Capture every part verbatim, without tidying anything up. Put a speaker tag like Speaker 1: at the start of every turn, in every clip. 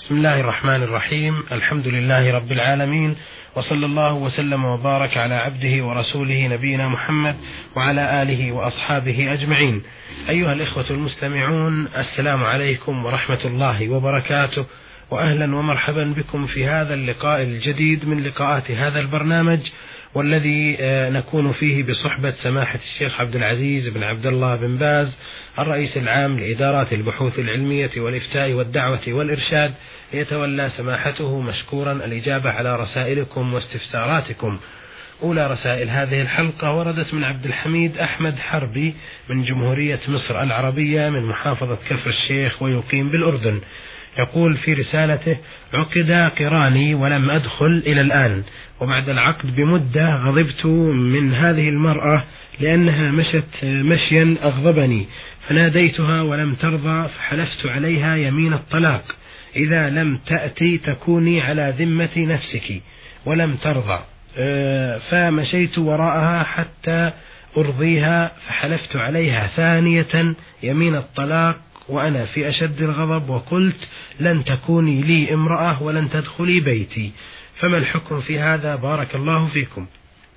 Speaker 1: بسم الله الرحمن الرحيم. الحمد لله رب العالمين، وصلى الله وسلم وبارك على عبده ورسوله نبينا محمد وعلى آله وأصحابه أجمعين. أيها الإخوة المستمعون، السلام عليكم ورحمة الله وبركاته، وأهلا ومرحبا بكم في هذا اللقاء الجديد من لقاءات هذا البرنامج، والذي نكون فيه بصحبة سماحة الشيخ عبد العزيز بن عبد الله بن باز، الرئيس العام لإدارات البحوث العلمية والإفتاء والدعوة والإرشاد، ليتولى سماحته مشكورا الإجابة على رسائلكم واستفساراتكم. أولى رسائل هذه الحلقة وردت من عبد الحميد أحمد حربي من جمهورية مصر العربية من محافظة كفر الشيخ، ويقيم بالأردن. يقول في رسالته: عقد قراني ولم أدخل إلى الآن، وبعد العقد بمدة غضبت من هذه المرأة لأنها مشت مشيا أغضبني، فناديتها ولم ترضى، فحلفت عليها يمين الطلاق: إذا لم تأتي تكوني على ذمة نفسك، ولم ترضى، فمشيت وراءها حتى أرضيها، فحلفت عليها ثانية يمين الطلاق وأنا في أشد الغضب، وقلت: لن تكوني لي امرأة ولن تدخلي بيتي، فما الحكم في هذا؟ بارك الله فيكم.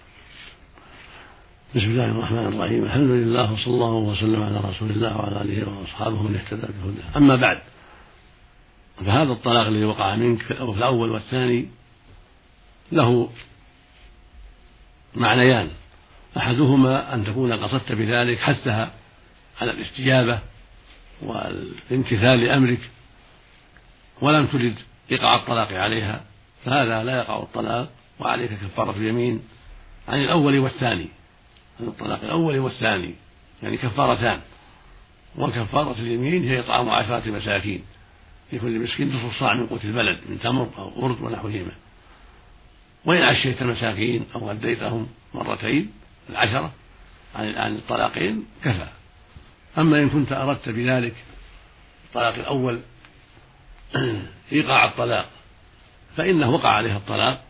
Speaker 2: بسم الله الرحمن الرحيم. الحمد لله، وصلى الله وسلم على رسول الله وعلى آله وأصحابه من اهتدى بهداه. أما بعد، فهذا الطلاق الذي وقع منك في الأول والثاني له معنيان: أحدهما أن تكون قصدت بذلك حثها على الاستجابة والامتثال لأمرك، ولم ترد إيقاع الطلاق عليها، فهذا لا يقع الطلاق، وعليك كفارة اليمين عن الأول والثاني، عن الطلاق الأول والثاني، يعني كفارتان. وكفارة اليمين هي إطعام عشرة مساكين، لكل مسكين نصف صاع من قوت البلد من تمر أو أرز ونحوهما. وإن عشيت المساكين أو غديتهم مرتين العشرة عن الطلاقين كفى. أما إن كنت أردت بذلك الطلاق الأول إيقاع الطلاق، فإنه وقع عليها الطلاق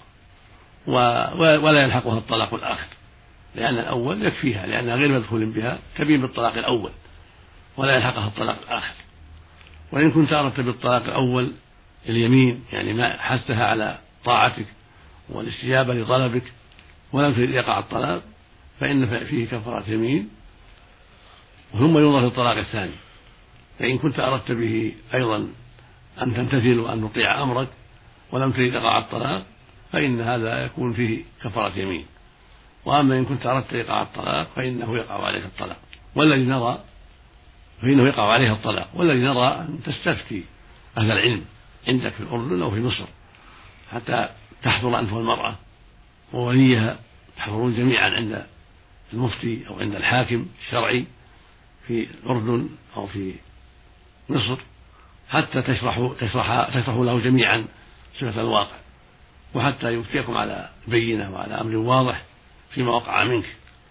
Speaker 2: ولا يلحقها الطلاق الآخر، لأن الأول يكفيها، لأنها غير مدخول بها، تبين بالطلاق الأول ولا يلحقها الطلاق الآخر. وإن كنت أردت بالطلاق الأول اليمين، يعني ما حثها على طاعتك والاستجابة لطلبك ولم ترد إيقاع الطلاق، فإن فيه كفارة يمين، ثم ينظر في الطلاق الثاني. فإن كنت أردت به أيضا أن تمتثل وأن تطيع أمرك ولم تريد إيقاع الطلاق، فإن هذا يكون فيه كفارة يمين. وأما إن كنت أردت إيقاع الطلاق فإنه يقع عليك الطلاق، والذي نرى فإنه يقع عليها الطلاق والذي نرى أن تستفتي أهل العلم عندك في الأردن أو في مصر، حتى تحضر أنت والمرأة ووليها، تحضرون جميعا عند المفتي أو عند الحاكم الشرعي في الأردن أو في مصر، حتى تشرحوا تشرح تشرحوا له جميعا صفة الواقع، وحتى يفتيكم على بينة وعلى أمر واضح فيما وقع منك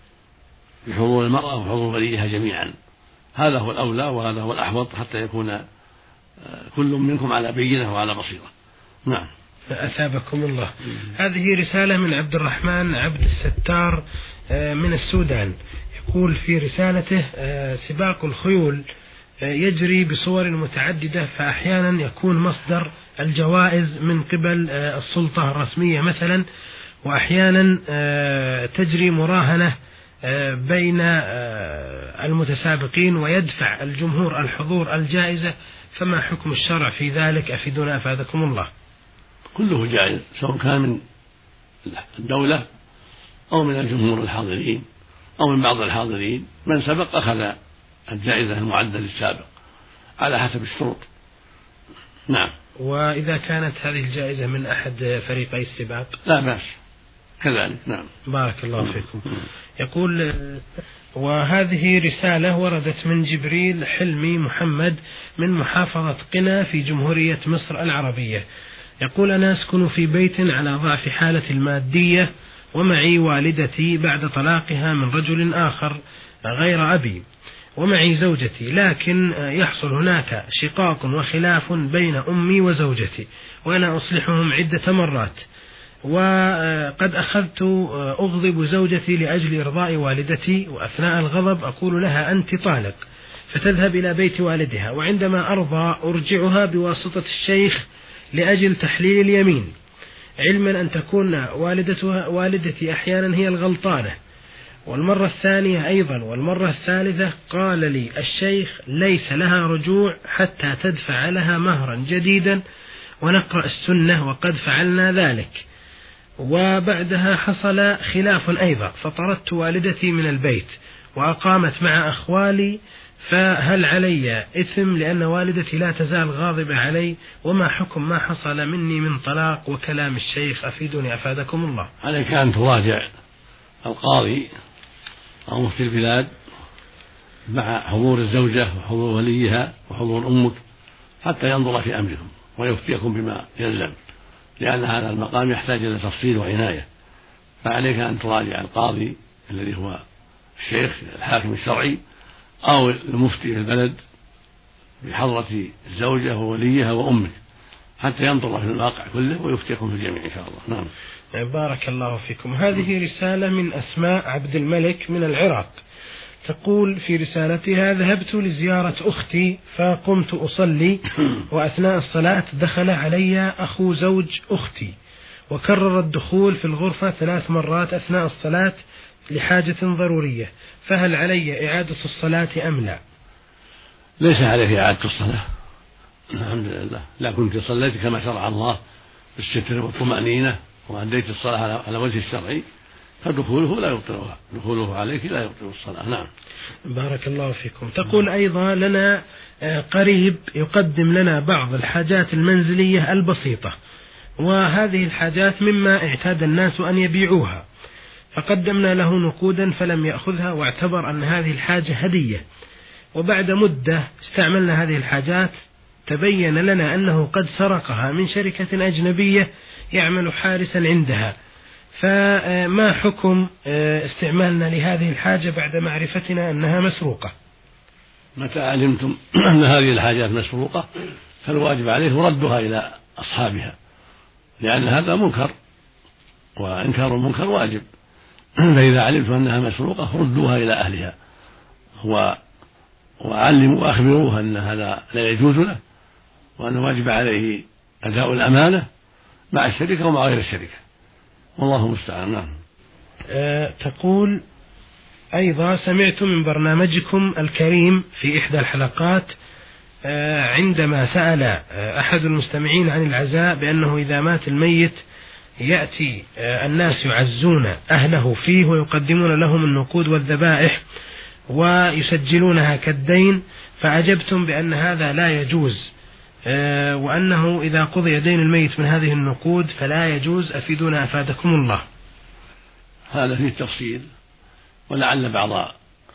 Speaker 2: بحضور المرأة وحضور وليها جميعا. هذا هو الأولى وهذا هو الأحوط، حتى يكون كل منكم على بينة وعلى بصيرة. نعم.
Speaker 1: أثابكم الله. هذه رسالة من عبد الرحمن عبد الستار من السودان. يقول في رسالته: سباق الخيول يجري بصور متعددة، فأحيانا يكون مصدر الجوائز من قبل السلطة الرسمية مثلا، وأحيانا تجري مراهنة بين المتسابقين ويدفع الجمهور الحضور الجائزة، فما حكم الشرع في ذلك؟ أفيدونا أفادكم الله.
Speaker 2: كله جائز، سواء كان من الدولة أو من الجمهور الحاضرين أو من بعض الحاضرين، من سبق أخذ الجائزة المعدة للسابق على حسب الشروط. نعم.
Speaker 1: وإذا كانت هذه الجائزة من أحد فريقي السباق
Speaker 2: لا بأس كذلك. نعم.
Speaker 1: بارك الله فيكم. يقول: وهذه رسالة وردت من جبريل حلمي محمد من محافظة قنا في جمهورية مصر العربية. يقول: أنا أسكن في بيت على ضعف حالة المادية، ومعي والدتي بعد طلاقها من رجل آخر غير أبي، ومعي زوجتي، لكن يحصل هناك شقاق وخلاف بين أمي وزوجتي، وأنا أصلحهم عدة مرات، وقد أخذت أغضب زوجتي لأجل إرضاء والدتي، وأثناء الغضب أقول لها: أنت طالق، فتذهب إلى بيت والدها، وعندما أرضى أرجعها بواسطة الشيخ لأجل تحليل اليمين، علما أن تكون والدتها والدتي أحيانا هي الغلطانة. والمرة الثانية أيضا والمرة الثالثة قال لي الشيخ ليس لها رجوع حتى تدفع لها مهرا جديدا ونقرأ السنة وقد فعلنا ذلك. وبعدها حصل خلاف أيضا فطردت والدتي من البيت وأقامت مع أخوالي، فهل علي إثم لأن والدتي لا تزال غاضبة علي؟ وما حكم ما حصل مني من طلاق وكلام الشيخ؟ أفيدوني أفادكم الله.
Speaker 2: عليك أن تراجع القاضي أو مفتي البلاد مع حضور الزوجة وحضور وليها وحضور أمك حتى ينظر في أمركم ويفتيكم بما يلزم، لأن هذا المقام يحتاج إلى تفصيل وعناية. فعليك أن تراجع القاضي الذي هو الشيخ الحاكم الشرعي أو المفتي في البلد بحضرة الزوجة ووليها وأمك حتى ينظر في الواقع كله ويفتيكم في الجميع إن شاء الله. نعم.
Speaker 1: بارك الله فيكم. هذه رسالة من أسماء عبد الملك من العراق، تقول في رسالتها: ذهبت لزيارة أختي فقمت أصلي، وأثناء الصلاة دخل علي أخو زوج أختي وكرر الدخول في الغرفة ثلاث مرات أثناء الصلاة لحاجة ضرورية، فهل علي إعادة الصلاة أم لا؟
Speaker 2: ليس عليك إعادة الصلاة الحمد لله، لا كنت صليت كما شرع الله بالستر والطمأنينة وأديت الصلاة على وجه الشرعي، فدخوله لا يبطلها، دخوله عليك لا يبطل الصلاة. نعم.
Speaker 1: بارك الله فيكم. تقول أيضا: لنا قريب يقدم لنا بعض الحاجات المنزلية البسيطة، وهذه الحاجات مما اعتاد الناس أن يبيعوها، فقدمنا له نقودا فلم يأخذها واعتبر أن هذه الحاجة هدية، وبعد مدة استعملنا هذه الحاجات تبين لنا أنه قد سرقها من شركة أجنبية يعمل حارسا عندها، فما حكم استعمالنا لهذه الحاجة بعد معرفتنا أنها مسروقة؟
Speaker 2: متى علمتم أن هذه الحاجات مسروقة فالواجب عليه ردها إلى أصحابها، لأن هذا منكر وإنكار المنكر واجب. فإذا علمتم أنها مسروقة ردوها إلى أهلها وعلموا وأخبروها أن هذا لا يجوز له، وأن واجب عليه أداء الأمانة مع الشركة ومع غير الشركة، والله المستعان. نعم.
Speaker 1: أه تقول أيضا: سمعت من برنامجكم الكريم في إحدى الحلقات أه عندما سأل أحد المستمعين عن العزاء بأنه إذا مات الميت يأتي أه الناس يعزون أهله فيه ويقدمون لهم النقود والذبائح ويسجلونها كالدين، فعجبتم بأن هذا لا يجوز، أه وأنه إذا قضي دين الميت من هذه النقود فلا يجوز، أفيدونا أفادكم الله.
Speaker 2: هذا فيه تفصيل، ولعل بعض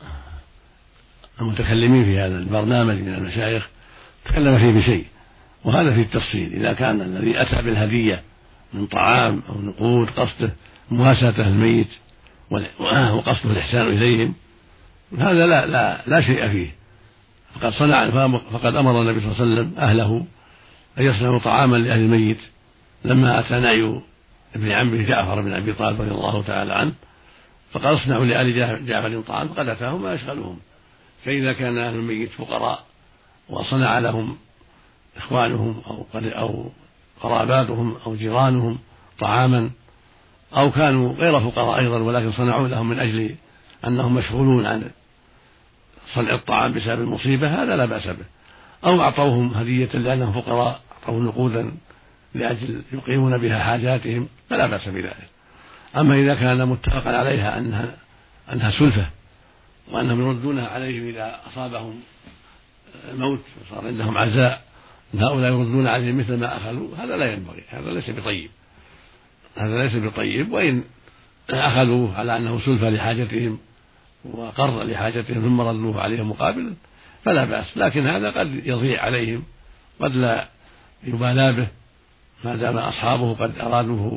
Speaker 2: المتكلمين في هذا البرنامج من المشايخ تكلم فيه بشيء، وهذا فيه التفصيل. إذا كان الذي أتى بالهدية من طعام أو نقود قصده مواساة الميت وقصده الإحسان إليهم، هذا لا لا لا شيء فيه، فقد صنع فقد أمر النبي صلى الله عليه وسلم أهله أن يصنعوا طعاما لأهل الميت لما أتى نعي ابن عمه جعفر بن أبي طالب رضي الله تعالى عنه، فقال: اصنعوا لآل جعفر طعام، فقد أتاهم ما يشغلهم. فإذا كان أهل الميت فقراء وصنع لهم إخوانهم أو أو قراباتهم أو جيرانهم طعاما، أو كانوا غير فقراء أيضا ولكن صنعوا لهم من أجل أنهم مشغولون عن صنع الطعام بسبب المصيبة، هذا لا بأس به. أو أعطوهم هدية لأنهم فقراء، أعطوهم نقودا لأجل يقيمون بها حاجاتهم، فلا بأس بذلك. أما إذا كان متفقا عليها أنها أنها سلفة وأنهم يردونها عليهم إذا أصابهم الموت وصار عندهم عزاء، أن هؤلاء يردون عليهم مثل ما أخذوا، هذا لا ينبغي، هذا ليس بطيب، هذا ليس بطيب. وإن أخذوه على أنه سلفة لحاجتهم وقرض لحاجتهم ثم ردوه عليهم مقابلا فلا بأس، لكن هذا قد يضيع عليهم، قد لا يبالى به ما دام أصحابه قد أرادوه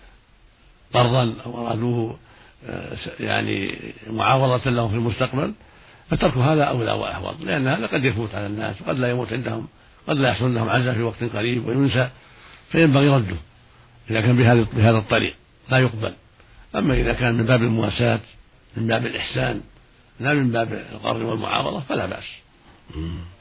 Speaker 2: قرضا أو أرادوه يعني معاوضة لهم في المستقبل، فترك هذا أولى وأحوط، لأن هذا قد يفوت على الناس وقد لا يموت عندهم، قد لا يحصل لهم عزاء في وقت قريب وينسى، فينبغي رده إذا كان بهذا الطريق لا يقبل. أما إذا كان من باب المواساة من باب الإحسان لا من باب القرض والمعاوضة فلا بأس.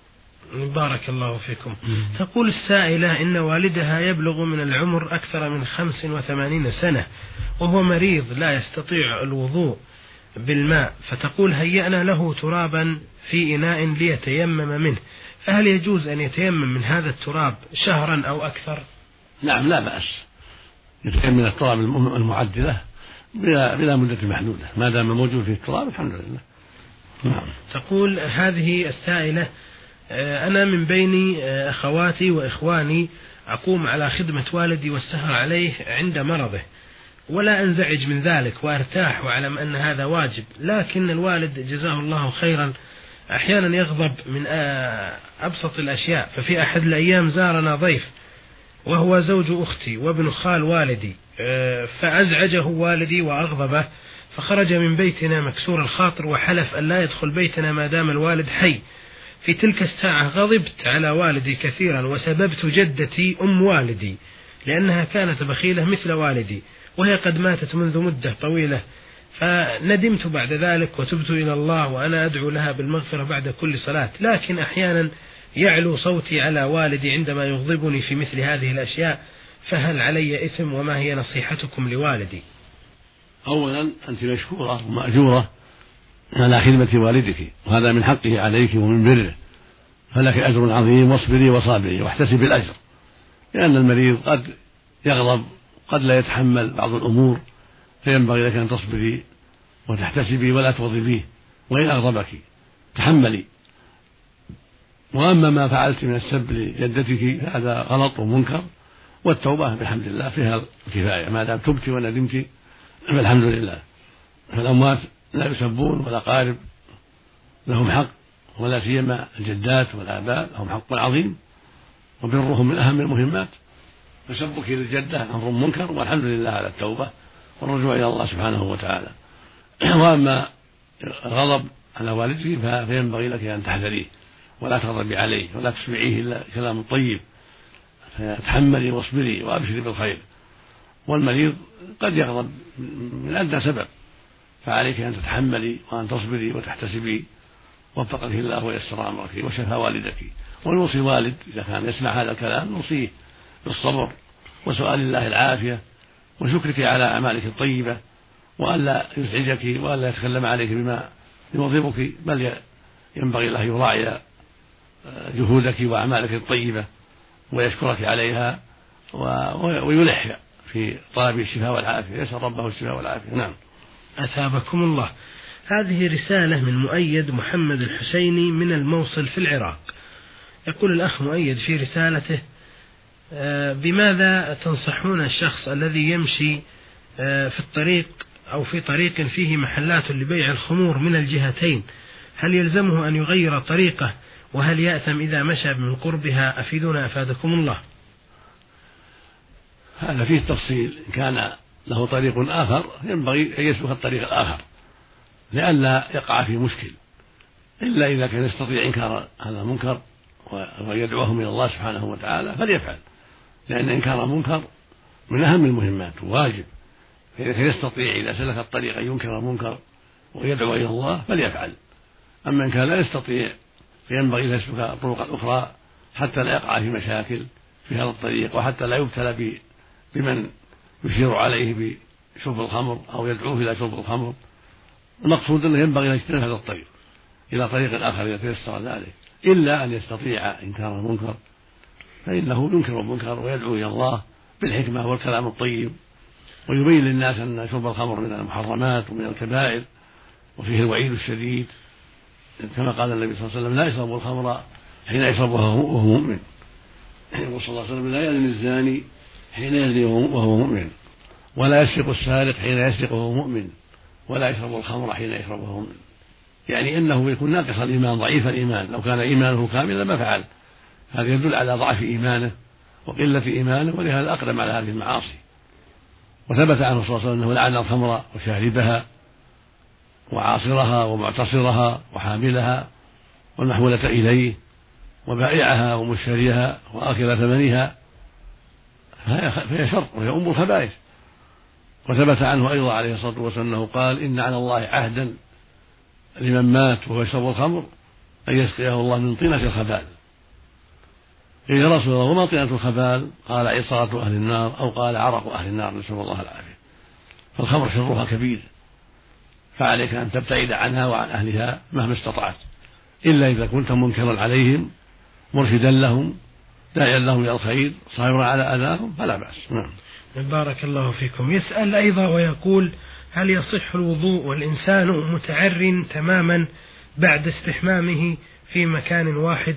Speaker 1: بارك الله فيكم. تقول السائلة إن والدها يبلغ من العمر أكثر من خمس وثمانين سنة وهو مريض لا يستطيع الوضوء بالماء، فتقول هيأنا له ترابا في إناء ليتيمم منه، فهل يجوز أن يتيمم من هذا التراب شهرا أو أكثر؟
Speaker 2: نعم لا بأس، يتيمم من التراب المعدلة بلا, بلا مدة محدودة ما دام موجود في التراب الحمد لله. نعم.
Speaker 1: تقول هذه السائلة أنا من بين أخواتي وإخواني أقوم على خدمة والدي والسهر عليه عند مرضه ولا أنزعج من ذلك وأرتاح وأعلم أن هذا واجب، لكن الوالد جزاه الله خيرا أحيانا يغضب من أبسط الأشياء. ففي أحد الأيام زارنا ضيف وهو زوج أختي وابن خال والدي، فأزعجه والدي وأغضبه فخرج من بيتنا مكسور الخاطر وحلف أن لا يدخل بيتنا ما دام الوالد حي. في تلك الساعة غضبت على والدي كثيرا وسببت جدتي أم والدي لأنها كانت بخيلة مثل والدي وهي قد ماتت منذ مدة طويلة، فندمت بعد ذلك وتبت إلى الله وأنا أدعو لها بالمغفرة بعد كل صلاة، لكن أحيانا يعلو صوتي على والدي عندما يغضبني في مثل هذه الأشياء، فهل علي إثم وما هي نصيحتكم لوالدي؟
Speaker 2: أولا أنت مشكورة ومأجورة على خدمة والدك وهذا من حقه عليك ومن بره، فلك أجر عظيم، واصبري وصابري واحتسبي الأجر، لأن المريض قد يغضب قد لا يتحمل بعض الأمور، فينبغي لك أن تصبري وتحتسبي ولا تغضبيه، وإن أغضبك تحملي. وأما ما فعلت من السب لجدتك هذا غلط ومنكر، والتوبة بحمد الله فيها الكفاية ما دام تبت وندمت فالحمد لله. فالأموات لا يسبون ولا قارب لهم حق، ولا سيما الجدات والآباء لهم حق عظيم وبرهم من أهم المهمات، فسبك للجدة أمر منكر، والحمد لله على التوبة والرجوع إلى الله سبحانه وتعالى. وأما الغضب على والدك فينبغي لك أن تحذريه ولا تغضبي عليه ولا تسمعيه إلا كلام طيب، فتحملي واصبري وأبشري بالخير. والمريض قد يغضب من أدنى سبب، فعليك أن تتحملي وأن تصبري وتحتسبي، وفقك الله ويسر أمرك وشفى والدك. ونوصي الوالد إذا كان يسمع هذا الكلام نوصيه بالصبر وسؤال الله العافية وشكرك على أعمالك الطيبة، وألا يزعجك وألا يتكلم عليك بما يغضبك، بل ينبغي له يراعي جهودك وأعمالك الطيبة ويشكرك عليها ويلح في طلب الشفاء والعافية، يسأل ربه الشفاء والعافية. نعم.
Speaker 1: أثابكم الله. هذه رسالة من مؤيد محمد الحسيني من الموصل في العراق. يقول الأخ مؤيد في رسالته: بماذا تنصحون الشخص الذي يمشي في الطريق أو في طريق فيه محلات لبيع الخمور من الجهتين، هل يلزمه أن يغير طريقه وهل يأثم إذا مشى من قربها؟ أفيدونا أفادكم الله.
Speaker 2: هذا فيه تفصيل، إن كان له طريق آخر ينبغي أن يسلك الطريق الآخر لئلا يقع في مشكل، إلا إذا كان يستطيع إنكار هذا المنكر ويدعوهم إلى الله سبحانه وتعالى فليفعل، لأن إنكار المنكر من أهم المهمات وواجب، فإذا كان يستطيع إذا سلك الطريق أن ينكر المنكر ويدعو إلى الله فليفعل. أما إن كان لا يستطيع فينبغي أن يسلك الطرق الأخرى حتى لا يقع في مشاكل في هذا الطريق، وحتى لا يبتلى بمن يشير عليه بشرب الخمر أو يدعوه إلى شرب الخمر. المقصود أنه ينبغي أن يجتنب هذا الطريق إلى طريق آخر إذا تيسر ذلك، إلا أن يستطيع إنكار المنكر فإنه ينكر المنكر ويدعو إلى الله بالحكمة والكلام الطيب، ويبين للناس أن شرب الخمر من المحرمات ومن الكبائر وفيه الوعيد الشديد، كما قال النبي صلى الله عليه وسلم: لا يشرب الخمر حين يشربها وهو مؤمن. يقول صلى الله عليه وسلم: لا يزني الزاني حين يزني وهو مؤمن، ولا يسرق السارق حين يسرق وهو مؤمن، ولا يشرب الخمر حين يشرب وهو مؤمن. يعني انه يكون ناقص الايمان ضعيف الايمان، لو كان ايمانه كاملا ما فعل. هذا يدل على ضعف ايمانه وقله ايمانه، ولهذا اقدم على هذه المعاصي. وثبت عنه صلى الله عليه وسلم انه لعن الخمر وشاربها وعاصرها ومعتصرها وحاملها والمحمولة إليه وبائعها ومشتريها وآكل ثمنها، فهي شر وهي أم الخبائث. وثبت عنه أيضا عليه الصلاة والسلام أنه قال: إن على الله عهدا لمن مات وهو يشرب الخمر أن يسقيه الله من طينة الخبال، يا رسول الله وما طينة الخبال؟ قال عصارة أهل النار، أو قال عرق أهل النار، نسأل الله العافية. فالخمر شرها كبير، فعليك أن تبتعد عنها وعن أهلها مهما استطعت، إلا إذا كنت منكرا عليهم مرشدا لهم داعيا لهم إلى الخير صابرا على أذاهم فلا بأس. نعم.
Speaker 1: بارك الله فيكم. يسأل أيضا ويقول: هل يصح الوضوء والإنسان متعر تماما بعد استحمامه في مكان واحد؟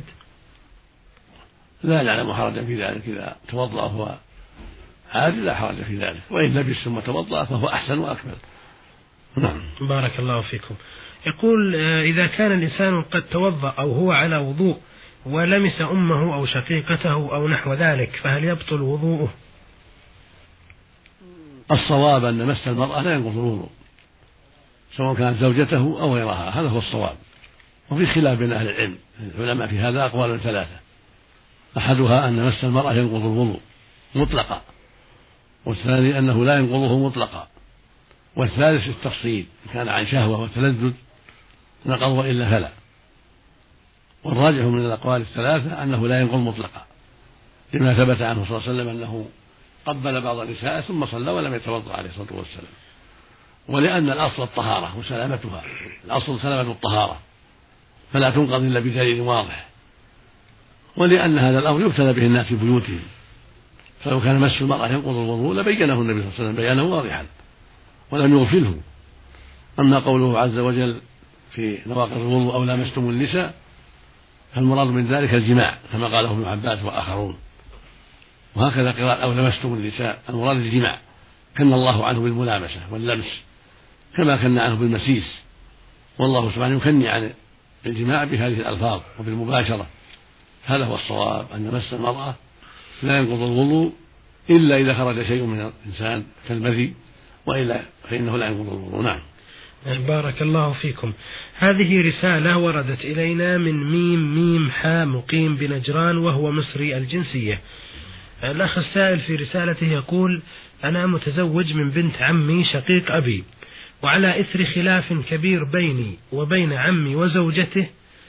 Speaker 2: لا نعلم حرجا في ذلك، إذا توضأ فهو عادي لا حرج في ذلك، وإن لبس ثم توضأ فهو أحسن وأكمل. نعم.
Speaker 1: بارك الله فيكم. يقول: إذا كان الإنسان قد توضأ أو هو على وضوء ولمس أمه أو شقيقته أو نحو ذلك، فهل يبطل وضوءه؟
Speaker 2: الصواب أن مس المرأة لا ينقض الوضوء، سواء كانت زوجته أو غيرها، هذا هو الصواب. وفي خلاف بين أهل العلم العلماء في هذا أقوال ثلاثة: أحدها أن مس المرأة ينقض الوضوء مطلقا، والثاني أنه لا ينقضه مطلقا، والثالث التفصيل، إن كان عن شهوة وتلذذ نقض وإلا فلا. والراجح من الأقوال الثلاثة أنه لا ينقض مطلقا، لما ثبت عنه صلى الله عليه وسلم أنه قبل بعض النساء ثم صلى ولم يتوضأ عليه الصلاة والسلام، ولأن الأصل الطهارة وسلامتها، الأصل سلامة الطهارة فلا تنقض إلا بدليل واضح، ولأن هذا الأمر يبتلى به الناس في بيوتهم، فلو كان مس المرأة ينقض الوضوء لبينه النبي صلى الله عليه وسلم بيانا واضحا ولم يغفله. أما قوله عز وجل في نواقض الوضوء أو لامستم النساء فالمراد من ذلك الجماع كما قاله ابن عباس وآخرون، وهكذا قراءة أو لمستم النساء المراد الجماع، كن الله عنه بالملامسة واللمس كما كن عنه بالمسيس، والله سبحانه يكني عن الجماع بهذه الألفاظ وبالمباشرة. هذا هو الصواب، أن مس المرأة لا ينقض الوضوء إلا إذا خرج شيء من الإنسان كالمذي، وإلا فإنه لا ينقض الوضوء. نعم.
Speaker 1: بارك الله فيكم. هذه رسالة وردت إلينا من ميم ميم حا مقيم بنجران وهو مصري الجنسية. الأخ السائل في رسالته يقول: أنا متزوج من بنت عمي شقيق أبي، وعلى إثر خلاف كبير بيني وبين عمي وزوجته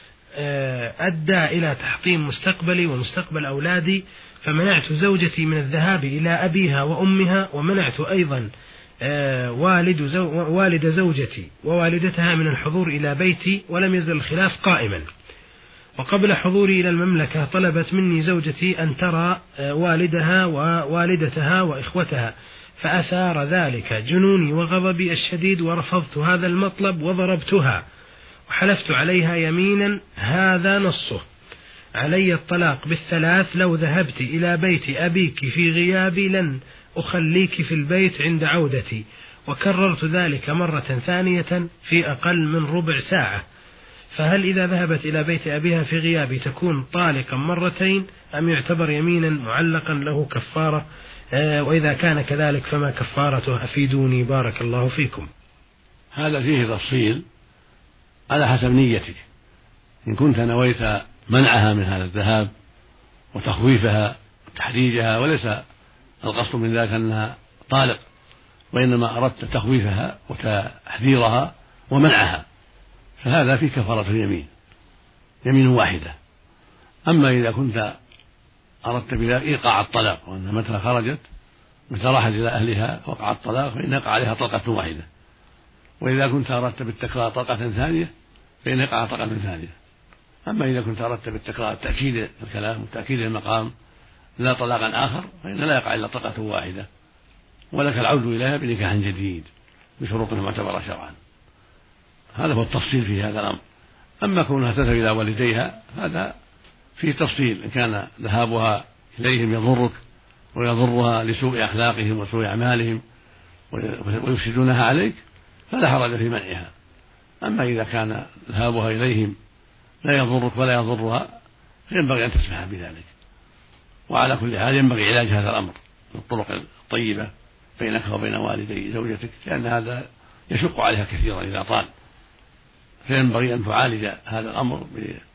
Speaker 1: أدى إلى تحطيم مستقبلي ومستقبل أولادي، فمنعت زوجتي من الذهاب إلى أبيها وأمها، ومنعت أيضا والد, زو والد زوجتي ووالدتها من الحضور إلى بيتي، ولم يزل الخلاف قائما. وقبل حضوري إلى المملكة طلبت مني زوجتي أن ترى والدها ووالدتها وإخوتها، فأثار ذلك جنوني وغضبي الشديد، ورفضت هذا المطلب وضربتها وحلفت عليها يمينا هذا نصه: علي الطلاق بالثلاث لو ذهبت إلى بيت أبيك في غيابي لن أخليك في البيت عند عودتي. وكررت ذلك مرة ثانية في أقل من ربع ساعة، فهل إذا ذهبت إلى بيت أبيها في غيابي تكون طالقا مرتين، أم يعتبر يمينا معلقا له كفارة؟ آه وإذا كان كذلك فما كفارته؟ أفيدوني بارك الله فيكم.
Speaker 2: هذا فيه تفصيل على حسب نيتك. إن كنت نويت منعها من هذا الذهاب وتخويفها وتحريجها، وليس القصد من ذلك أنها طالق، وإنما أردت تخويفها وتحذيرها ومنعها، فهذا في كفارة اليمين، يمين واحدة. أما إذا كنت أردت بذلك إيقاع الطلاق، وأن متى خرجت متى راحت إلى أهلها وقع الطلاق فإن يقع عليها طلقة واحدة، وإذا كنت أردت بالتكرار طلقة ثانية فإن يقع طلقة ثانية. أما إذا كنت أردت بالتكرار تأكيد الكلام وتأكيد المقام لا طلاقا آخر فإن لا يقع إلا طلقة واحدة، ولك العود إليها بنكاح جديد بشروط معتبرة شرعا. هذا هو التفصيل في هذا الأمر. أما كونها تذهب إلى والديها هذا فيه تفصيل، إن كان ذهابها إليهم يضرك ويضرها لسوء أخلاقهم وسوء أعمالهم ويفسدونها عليك فلا حرج في منعها. أما إذا كان ذهابها إليهم لا يضرك ولا يضرها فينبغي أن تسمح بذلك. وعلى كل حال ينبغي علاج هذا الأمر بالطرق الطيبة بينك وبين والدي زوجتك، لأن هذا يشق عليها كثيرا إذا طال، فينبغي أن تعالج هذا الأمر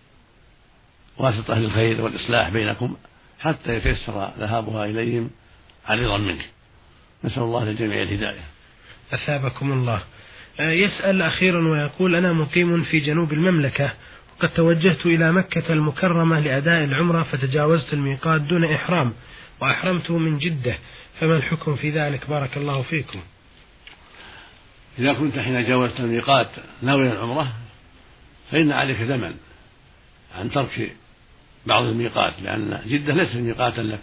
Speaker 2: بواسطة أهل الخير والإصلاح بينكم حتى يتيسر ذهابها إليهم عريضا منك. نسأل الله للجميع الهداية.
Speaker 1: أثابكم الله. يسأل أخيرا ويقول: أنا مقيم في جنوب المملكة، قد توجهت إلى مكة المكرمة لأداء العمرة فتجاوزت الميقات دون إحرام وأحرمت من جدة، فما الحكم في ذلك؟ بارك الله فيكم.
Speaker 2: إذا كنت حين جاوزت الميقات ناوي العمرة فإن عليك ذمن عن ترك بعض الميقات، لأن جدة ليست ميقاتا لك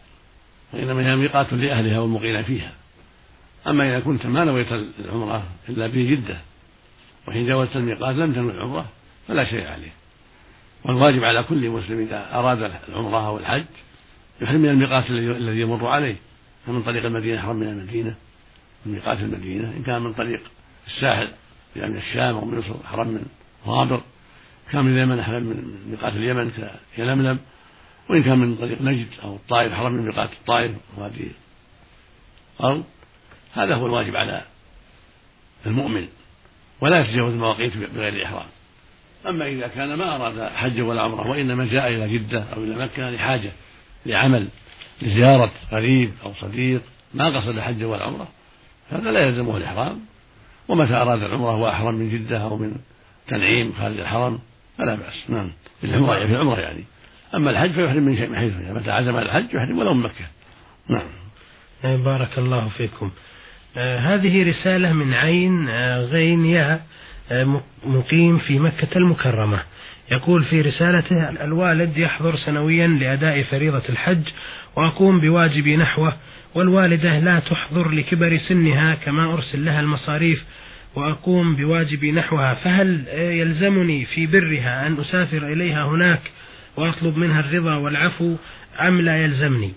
Speaker 2: وإنما هي ميقات لأهلها والمقيم فيها. أما إذا كنت ما نويت العمرة إلا بجدة وحين جاوزت الميقات لم تنوي العمرة فلا شيء عليه. والواجب على كل مسلم إذا أراد العمرة أو الحج يحرم من الميقات الذي يمر عليه، من طريق المدينة يحرم من المدينة من ميقات المدينة، إن كان من طريق الساحل يعني من الشام أو من مصر أحرم من غابر، كان من اليمن أحرم من ميقات اليمن كيلملم، وإن كان من طريق نجد أو الطائف أحرم من ميقات الطائف وهذه أرض. هذا هو الواجب على المؤمن، ولا يتجاوز المواقيت بغير إحرام. أما إذا كان ما أراد حج ولا عمرة وإنما جاء إلى جدة أو إلى مكة لحاجة لعمل لزيارة قريب أو صديق ما قصد الحج ولا عمرة هذا لا يلزمه الإحرام، ومتى أراد العمرة وأحرم من جدة أو من تنعيم خارج الحرم فلا بأس. نعم في العمرة في العمرة يعني. أما الحج فيحرم من شيء من حيث متى عزم على الحج يحرم ولو من مكة. نعم.
Speaker 1: بارك الله فيكم. آه هذه رسالة من عين آه غين يا آه مقيم في مكة المكرمة، يقول في رسالته: الوالد يحضر سنويا لأداء فريضة الحج وأقوم بواجبي نحوه، والوالدة لا تحضر لكبر سنها كما أرسل لها المصاريف وأقوم بواجبي نحوها، فهل يلزمني في برها أن أسافر إليها هناك وأطلب منها الرضا والعفو أم لا يلزمني؟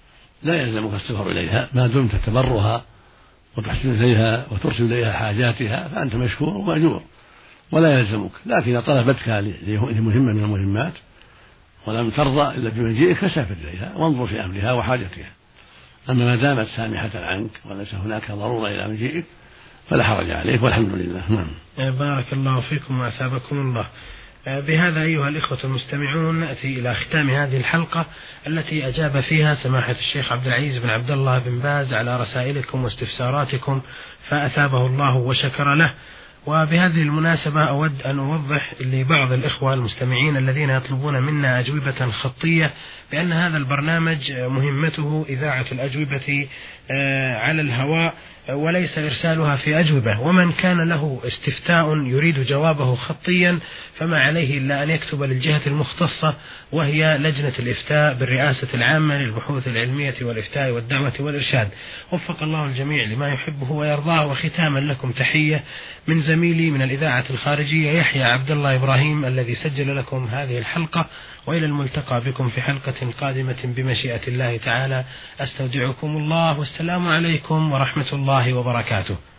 Speaker 2: لا يلزمك السفر إليها ما دمت تبرها وتحسن إليها وترسل إليها حاجاتها فأنت مشكور ومأجور ولا يلزمك، لكن إذا طلبتك لمهمة من المهمات ولم ترضى إلا بمجيئك فسافر إليها وانظر في أمرها وحاجتها. أما ما دامت سامحة عنك وليس هناك ضرورة إلى مجيئك فلا حرج عليك والحمد لله. نعم.
Speaker 1: بارك الله فيكم وأثابكم الله. بهذا أيها الإخوة المستمعون نأتي إلى ختام هذه الحلقة التي أجاب فيها سماحة الشيخ عبد العزيز بن عبد الله بن باز على رسائلكم واستفساراتكم فأثابه الله وشكر له. وبهذه المناسبة أود أن أوضح لبعض الإخوة المستمعين الذين يطلبون منا أجوبة خطية بأن هذا البرنامج مهمته إذاعة الأجوبة على الهواء وليس إرسالها في أجوبة، ومن كان له استفتاء يريد جوابه خطيا فما عليه إلا أن يكتب للجهة المختصة وهي لجنة الإفتاء بالرئاسة العامة للبحوث العلمية والإفتاء والدعوة والإرشاد. وفق الله الجميع لما يحبه ويرضاه. وختاما لكم تحية من زميلي من الإذاعة الخارجية يحيى عبد الله إبراهيم الذي سجل لكم هذه الحلقة، وإلى الملتقى بكم في حلقة قادمة بمشيئة الله تعالى. أستودعكم الله والسلام عليكم ورحمة الله وبركاته.